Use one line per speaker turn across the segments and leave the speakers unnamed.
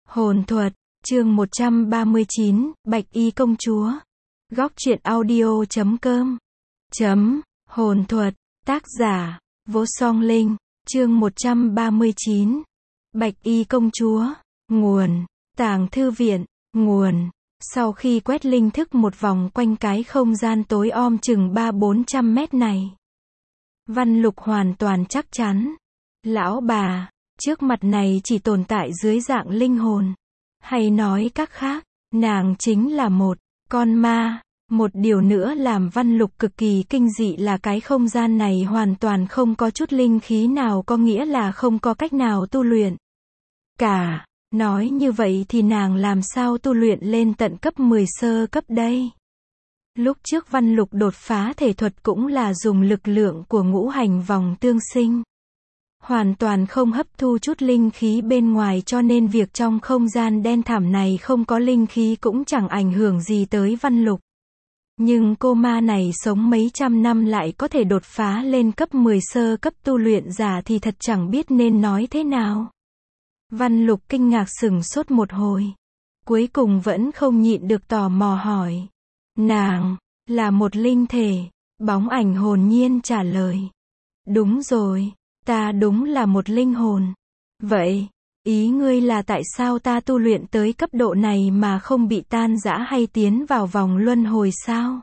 Hồn thuật, chương 139, Bạch Y công chúa. Góc truyện audio.com. Hồn thuật, tác giả, Vô Song Linh, chương 139. Bạch Y công chúa. Nguồn, Tàng thư viện, nguồn. Sau khi quét linh thức một vòng quanh cái không gian tối om chừng 300-400 mét này, Văn Lục hoàn toàn chắc chắn. Lão bà, trước mặt này chỉ tồn tại dưới dạng linh hồn. Hay nói cách khác, nàng chính là một con ma. Một điều nữa làm Văn Lục cực kỳ kinh dị là cái không gian này hoàn toàn không có chút linh khí nào, có nghĩa là không có cách nào tu luyện cả. Nói như vậy thì nàng làm sao tu luyện lên tận cấp 10 sơ cấp đây? Lúc trước Văn Lục đột phá thể thuật cũng là dùng lực lượng của ngũ hành vòng tương sinh. Hoàn toàn không hấp thu chút linh khí bên ngoài, cho nên việc trong không gian đen thẳm này không có linh khí cũng chẳng ảnh hưởng gì tới Văn Lục. Nhưng cô ma này sống mấy trăm năm lại có thể đột phá lên cấp 10 sơ cấp tu luyện giả thì thật chẳng biết nên nói thế nào. Văn Lục kinh ngạc sửng sốt một hồi. Cuối cùng vẫn không nhịn được tò mò hỏi. Nàng, là một linh thể? Bóng ảnh hồn nhiên trả lời. Đúng rồi, ta đúng là một linh hồn. Vậy, ý ngươi là tại sao ta tu luyện tới cấp độ này mà không bị tan rã hay tiến vào vòng luân hồi sao?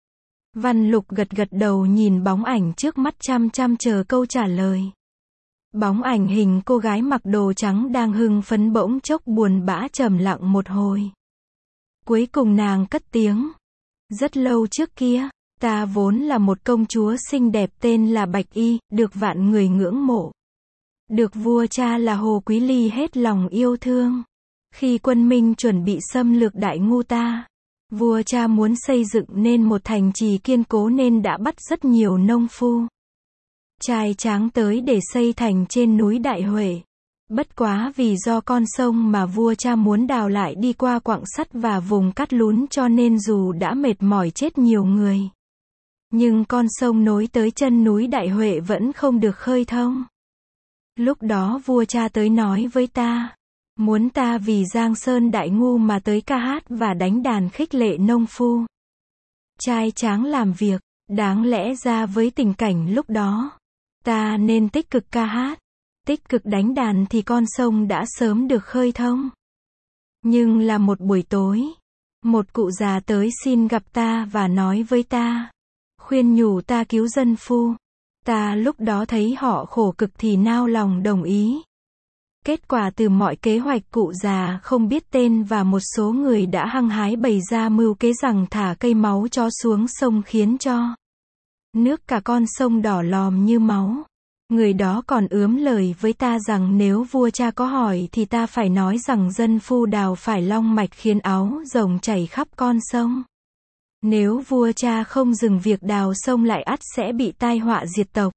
Văn Lục gật gật đầu nhìn bóng ảnh trước mắt chăm chăm chờ câu trả lời. Bóng ảnh hình cô gái mặc đồ trắng đang hưng phấn bỗng chốc buồn bã trầm lặng một hồi. Cuối cùng nàng cất tiếng. Rất lâu trước kia, ta vốn là một công chúa xinh đẹp tên là Bạch Y, được vạn người ngưỡng mộ. Được vua cha là Hồ Quý Ly hết lòng yêu thương. Khi quân Minh chuẩn bị xâm lược Đại Ngu ta, vua cha muốn xây dựng nên một thành trì kiên cố nên đã bắt rất nhiều nông phu trai tráng tới để xây thành trên núi Đại Huệ. Bất quá vì do con sông mà vua cha muốn đào lại đi qua quặng sắt và vùng cát lún, cho nên dù đã mệt mỏi chết nhiều người, nhưng con sông nối tới chân núi Đại Huệ vẫn không được khơi thông. Lúc đó vua cha tới nói với ta, muốn ta vì Giang Sơn Đại Ngu mà tới ca hát và đánh đàn khích lệ nông phu trai tráng làm việc. Đáng lẽ ra với tình cảnh lúc đó, ta nên tích cực ca hát, tích cực đánh đàn thì con sông đã sớm được khơi thông. Nhưng là một buổi tối, một cụ già tới xin gặp ta và nói với ta, khuyên nhủ ta cứu dân phu. Ta lúc đó thấy họ khổ cực thì nao lòng đồng ý. Kết quả từ mọi kế hoạch cụ già không biết tên và một số người đã hăng hái bày ra mưu kế rằng thả cây máu chó xuống sông khiến cho nước cả con sông đỏ lòm như máu. Người đó còn ướm lời với ta rằng nếu vua cha có hỏi thì ta phải nói rằng dân phu đào phải long mạch khiến áo rồng chảy khắp con sông. Nếu vua cha không dừng việc đào sông lại ắt sẽ bị tai họa diệt tộc,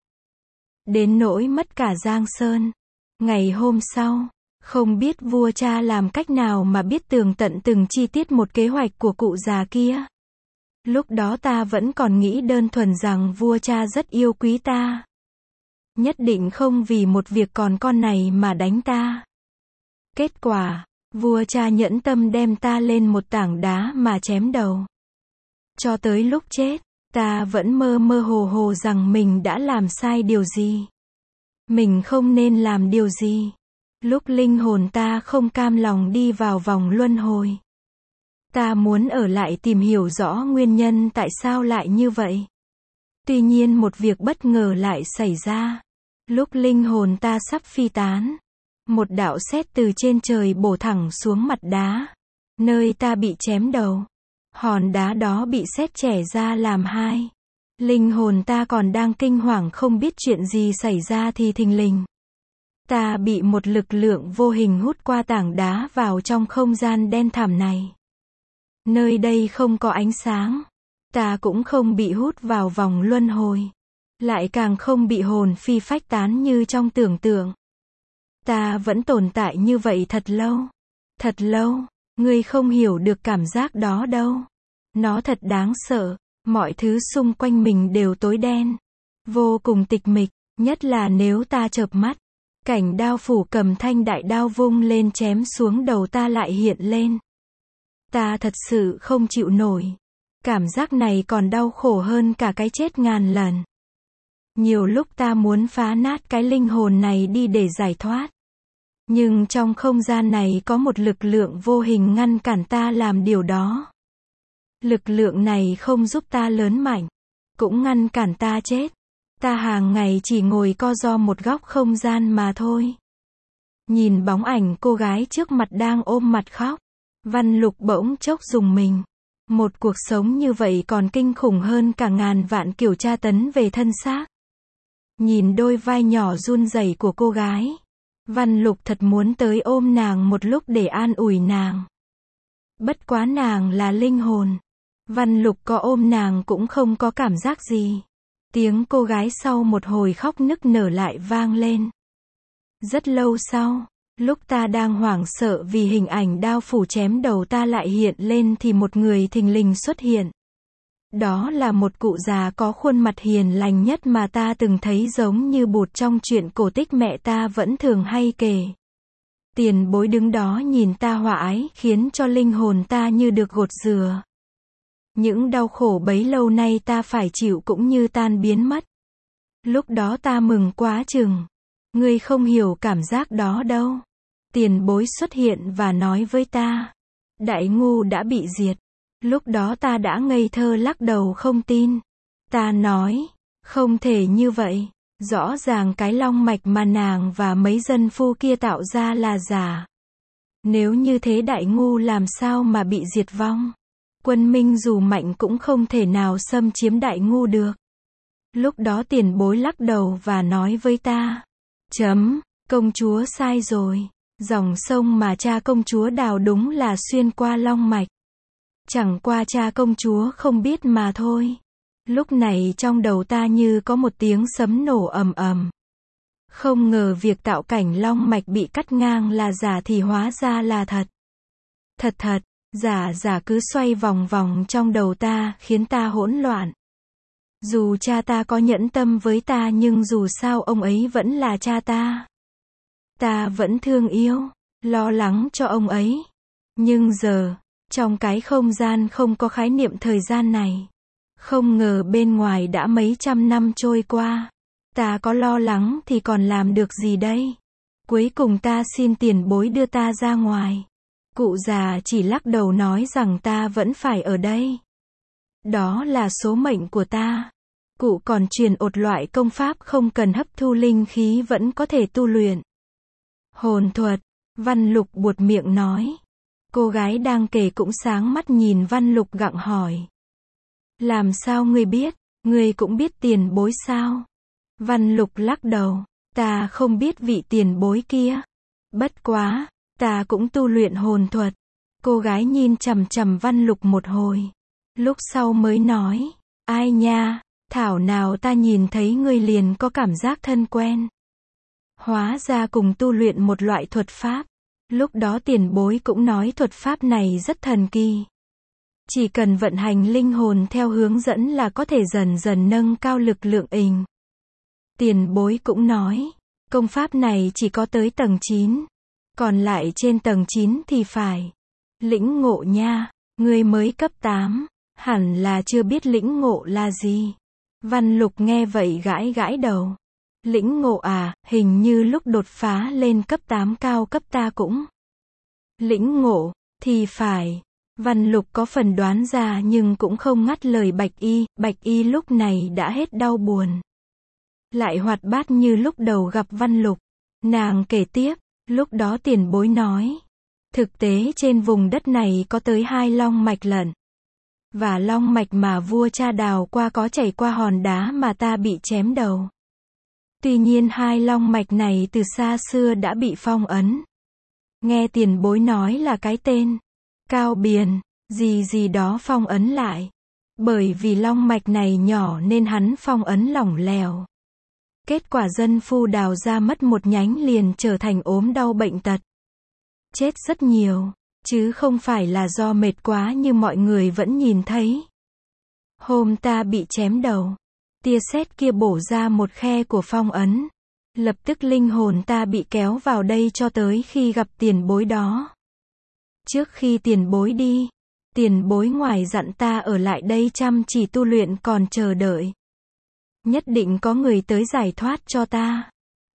đến nỗi mất cả Giang Sơn. Ngày hôm sau, không biết vua cha làm cách nào mà biết tường tận từng chi tiết một kế hoạch của cụ già kia. Lúc đó ta vẫn còn nghĩ đơn thuần rằng vua cha rất yêu quý ta, nhất định không vì một việc còn con này mà đánh ta. Kết quả, vua cha nhẫn tâm đem ta lên một tảng đá mà chém đầu. Cho tới lúc chết, ta vẫn mơ mơ hồ hồ rằng mình đã làm sai điều gì, mình không nên làm điều gì. Lúc linh hồn ta không cam lòng đi vào vòng luân hồi, ta muốn ở lại tìm hiểu rõ nguyên nhân tại sao lại như vậy. Tuy nhiên một việc bất ngờ lại xảy ra. Lúc linh hồn ta sắp phi tán, một đạo sét từ trên trời bổ thẳng xuống mặt đá, nơi ta bị chém đầu. Hòn đá đó bị sét chẻ ra làm hai. Linh hồn ta còn đang kinh hoàng không biết chuyện gì xảy ra thì thình lình, ta bị một lực lượng vô hình hút qua tảng đá vào trong không gian đen thẳm này. Nơi đây không có ánh sáng, ta cũng không bị hút vào vòng luân hồi, lại càng không bị hồn phi phách tán như trong tưởng tượng. Ta vẫn tồn tại như vậy thật lâu. Thật lâu, ngươi không hiểu được cảm giác đó đâu. Nó thật đáng sợ, mọi thứ xung quanh mình đều tối đen, vô cùng tịch mịch, nhất là nếu ta chợp mắt. Cảnh đao phủ cầm thanh đại đao vung lên chém xuống đầu ta lại hiện lên. Ta thật sự không chịu nổi. Cảm giác này còn đau khổ hơn cả cái chết ngàn lần. Nhiều lúc ta muốn phá nát cái linh hồn này đi để giải thoát. Nhưng trong không gian này có một lực lượng vô hình ngăn cản ta làm điều đó. Lực lượng này không giúp ta lớn mạnh, cũng ngăn cản ta chết. Ta hàng ngày chỉ ngồi co ro một góc không gian mà thôi. Nhìn bóng ảnh cô gái trước mặt đang ôm mặt khóc, Văn Lục bỗng chốc rùng mình. Một cuộc sống như vậy còn kinh khủng hơn cả ngàn vạn kiểu tra tấn về thân xác. Nhìn đôi vai nhỏ run rẩy của cô gái, Văn Lục thật muốn tới ôm nàng một lúc để an ủi nàng. Bất quá nàng là linh hồn. Văn Lục có ôm nàng cũng không có cảm giác gì. Tiếng cô gái sau một hồi khóc nức nở lại vang lên. Rất lâu sau, lúc ta đang hoảng sợ vì hình ảnh đao phủ chém đầu ta lại hiện lên thì một người thình lình xuất hiện. Đó là một cụ già có khuôn mặt hiền lành nhất mà ta từng thấy, giống như Bụt trong truyện cổ tích mẹ ta vẫn thường hay kể. Tiền bối đứng đó nhìn ta hòa ái, khiến cho linh hồn ta như được gột rửa. Những đau khổ bấy lâu nay ta phải chịu cũng như tan biến mất. Lúc đó ta mừng quá chừng. Ngươi không hiểu cảm giác đó đâu. Tiền bối xuất hiện và nói với ta. Đại ngu đã bị diệt. Lúc đó ta đã ngây thơ lắc đầu không tin. Ta nói, không thể như vậy. Rõ ràng cái long mạch mà nàng và mấy dân phu kia tạo ra là giả. Nếu như thế đại ngu làm sao mà bị diệt vong? Quân Minh dù mạnh cũng không thể nào xâm chiếm đại ngu được. Lúc đó tiền bối lắc đầu và nói với ta. Công chúa sai rồi. Dòng sông mà cha công chúa đào đúng là xuyên qua long mạch. Chẳng qua cha công chúa không biết mà thôi. Lúc này trong đầu ta như có một tiếng sấm nổ ầm ầm. Không ngờ việc tạo cảnh long mạch bị cắt ngang là giả thì hóa ra là thật. Thật, giả cứ xoay vòng vòng trong đầu ta, khiến ta hỗn loạn. Dù cha ta có nhẫn tâm với ta nhưng dù sao ông ấy vẫn là cha ta. Ta vẫn thương yêu, lo lắng cho ông ấy. Nhưng giờ, trong cái không gian không có khái niệm thời gian này, không ngờ bên ngoài đã mấy trăm năm trôi qua. Ta có lo lắng thì còn làm được gì đây? Cuối cùng ta xin tiền bối đưa ta ra ngoài. Cụ già chỉ lắc đầu nói rằng ta vẫn phải ở đây. Đó là số mệnh của ta. Cụ còn truyền ột loại công pháp không cần hấp thu linh khí vẫn có thể tu luyện. Hồn thuật, Văn Lục buột miệng nói. Cô gái đang kể cũng sáng mắt nhìn Văn Lục gặng hỏi. Làm sao ngươi biết? Ngươi cũng biết tiền bối sao? Văn Lục lắc đầu. Ta không biết vị tiền bối kia. Bất quá, ta cũng tu luyện hồn thuật. Cô gái nhìn chằm chằm Văn Lục một hồi. Lúc sau mới nói. Ai nha, thảo nào ta nhìn thấy ngươi liền có cảm giác thân quen. Hóa ra cùng tu luyện một loại thuật pháp. Lúc đó tiền bối cũng nói thuật pháp này rất thần kỳ. Chỉ cần vận hành linh hồn theo hướng dẫn là có thể dần dần nâng cao lực lượng hình. Tiền bối cũng nói, công pháp này chỉ có tới tầng 9. Còn lại trên tầng 9 thì phải lĩnh ngộ nha. Ngươi mới cấp 8, hẳn là chưa biết lĩnh ngộ là gì. Văn Lục nghe vậy gãi gãi đầu. Lĩnh ngộ à, hình như lúc đột phá lên cấp 8 cao cấp ta cũng lĩnh ngộ, thì phải. Văn Lục có phần đoán ra nhưng cũng không ngắt lời Bạch Y lúc này đã hết đau buồn. Lại hoạt bát như lúc đầu gặp Văn Lục. Nàng kể tiếp, lúc đó tiền bối nói. Thực tế trên vùng đất này có tới 2 long mạch lận. Và long mạch mà vua cha đào qua có chảy qua hòn đá mà ta bị chém đầu. Tuy nhiên 2 long mạch này từ xa xưa đã bị phong ấn. Nghe tiền bối nói là cái tên Cao Biền, gì đó phong ấn lại. Bởi vì long mạch này nhỏ nên hắn phong ấn lỏng lẻo. Kết quả dân phu đào ra mất một nhánh liền trở thành ốm đau bệnh tật. Chết rất nhiều, chứ không phải là do mệt quá như mọi người vẫn nhìn thấy. Hôm ta bị chém đầu, tia sét kia bổ ra một khe của phong ấn. Lập tức linh hồn ta bị kéo vào đây cho tới khi gặp tiền bối đó. Trước khi tiền bối đi, tiền bối ngoài dặn ta ở lại đây chăm chỉ tu luyện còn chờ đợi. Nhất định có người tới giải thoát cho ta.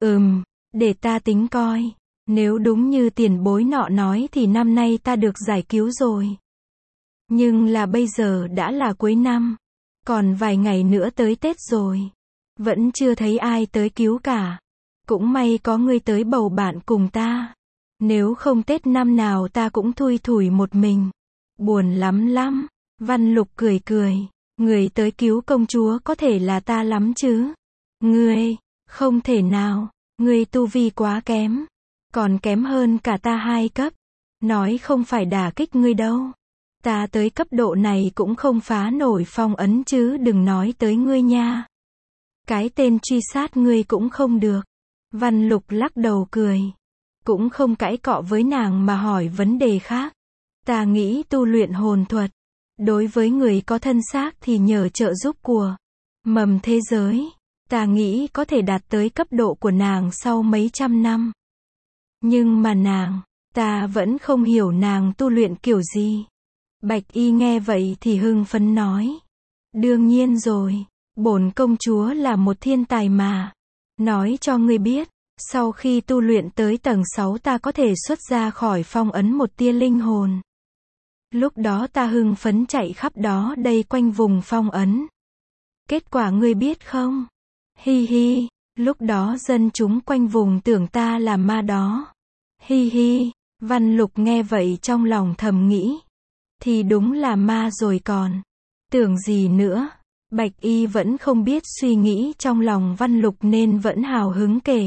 Để ta tính coi. Nếu đúng như tiền bối nọ nói thì năm nay ta được giải cứu rồi. Nhưng là bây giờ đã là cuối năm. Còn vài ngày nữa tới Tết rồi. Vẫn chưa thấy ai tới cứu cả. Cũng may có người tới bầu bạn cùng ta. Nếu không Tết năm nào ta cũng thui thủi một mình. Buồn lắm lắm. Văn Lục cười cười. Người tới cứu công chúa có thể là ta lắm chứ. Ngươi, không thể nào. Ngươi tu vi quá kém. Còn kém hơn cả ta 2 cấp. Nói không phải đả kích ngươi đâu. Ta tới cấp độ này cũng không phá nổi phong ấn chứ đừng nói tới ngươi nha. Cái tên truy sát ngươi cũng không được. Văn Lục lắc đầu cười. Cũng không cãi cọ với nàng mà hỏi vấn đề khác. Ta nghĩ tu luyện hồn thuật. Đối với người có thân xác thì nhờ trợ giúp của mầm thế giới. Ta nghĩ có thể đạt tới cấp độ của nàng sau mấy trăm năm. Nhưng mà ta vẫn không hiểu nàng tu luyện kiểu gì. Bạch Y nghe vậy thì hưng phấn nói. Đương nhiên rồi, bổn công chúa là một thiên tài mà. Nói cho ngươi biết, sau khi tu luyện tới tầng 6 ta có thể xuất ra khỏi phong ấn một tia linh hồn. Lúc đó ta hưng phấn chạy khắp đó đây quanh vùng phong ấn. Kết quả ngươi biết không? Hi hi, lúc đó dân chúng quanh vùng tưởng ta là ma đó. Hi hi, Văn Lục nghe vậy trong lòng thầm nghĩ. Thì đúng là ma rồi còn. Tưởng gì nữa. Bạch Y vẫn không biết suy nghĩ trong lòng Văn Lục nên vẫn hào hứng kể.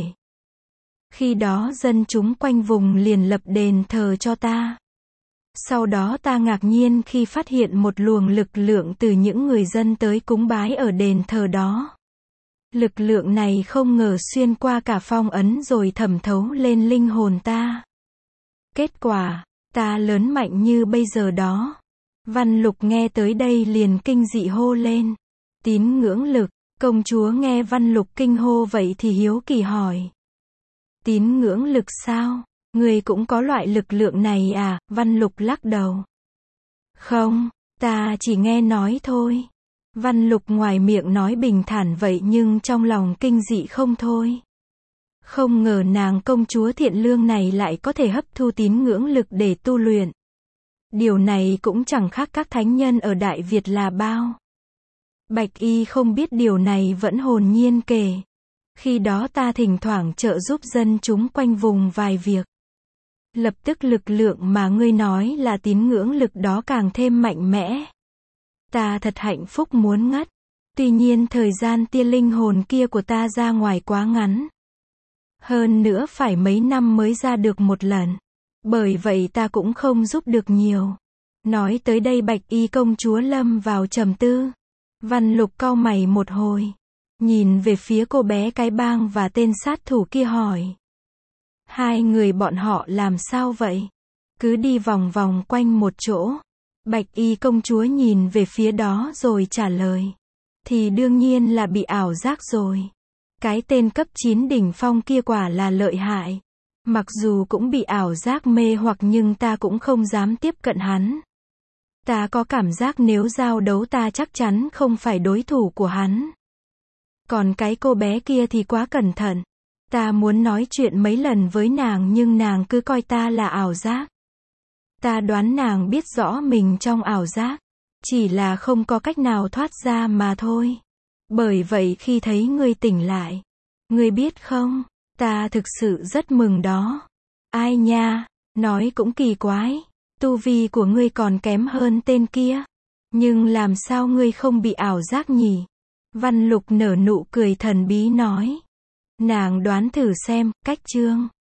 Khi đó dân chúng quanh vùng liền lập đền thờ cho ta. Sau đó ta ngạc nhiên khi phát hiện một luồng lực lượng từ những người dân tới cúng bái ở đền thờ đó. Lực lượng này không ngờ xuyên qua cả phong ấn rồi thẩm thấu lên linh hồn ta. Kết quả, ta lớn mạnh như bây giờ đó. Văn Lục nghe tới đây liền kinh dị hô lên. Tín ngưỡng lực, công chúa nghe Văn Lục kinh hô vậy thì hiếu kỳ hỏi. Tín ngưỡng lực sao? Người cũng có loại lực lượng này à? Văn Lục lắc đầu. Không, ta chỉ nghe nói thôi. Văn Lục ngoài miệng nói bình thản vậy nhưng trong lòng kinh dị không thôi. Không ngờ nàng công chúa thiện lương này lại có thể hấp thu tín ngưỡng lực để tu luyện. Điều này cũng chẳng khác các thánh nhân ở Đại Việt là bao. Bạch Y không biết điều này vẫn hồn nhiên kể. Khi đó ta thỉnh thoảng trợ giúp dân chúng quanh vùng vài việc. Lập tức lực lượng mà ngươi nói là tín ngưỡng lực đó càng thêm mạnh mẽ. Ta thật hạnh phúc muốn ngất. Tuy nhiên thời gian tia linh hồn kia của ta ra ngoài quá ngắn. Hơn nữa phải mấy năm mới ra được một lần. Bởi vậy ta cũng không giúp được nhiều. Nói tới đây Bạch Y công chúa lâm vào trầm tư. Văn Lục cau mày một hồi. Nhìn về phía cô bé cái bang và tên sát thủ kia hỏi. Hai người bọn họ làm sao vậy? Cứ đi vòng vòng quanh một chỗ. Bạch Y công chúa nhìn về phía đó rồi trả lời. Thì đương nhiên là bị ảo giác rồi. Cái tên cấp 9 đỉnh phong kia quả là lợi hại. Mặc dù cũng bị ảo giác mê hoặc nhưng ta cũng không dám tiếp cận hắn. Ta có cảm giác nếu giao đấu ta chắc chắn không phải đối thủ của hắn. Còn cái cô bé kia thì quá cẩn thận. Ta muốn nói chuyện mấy lần với nàng nhưng nàng cứ coi ta là ảo giác. Ta đoán nàng biết rõ mình trong ảo giác. Chỉ là không có cách nào thoát ra mà thôi. Bởi vậy khi thấy ngươi tỉnh lại. Ngươi biết không, ta thực sự rất mừng đó. Ai nha, nói cũng kỳ quái. Tu vi của ngươi còn kém hơn tên kia. Nhưng làm sao ngươi không bị ảo giác nhỉ? Văn Lục nở nụ cười thần bí nói. Nàng đoán thử xem, cách chương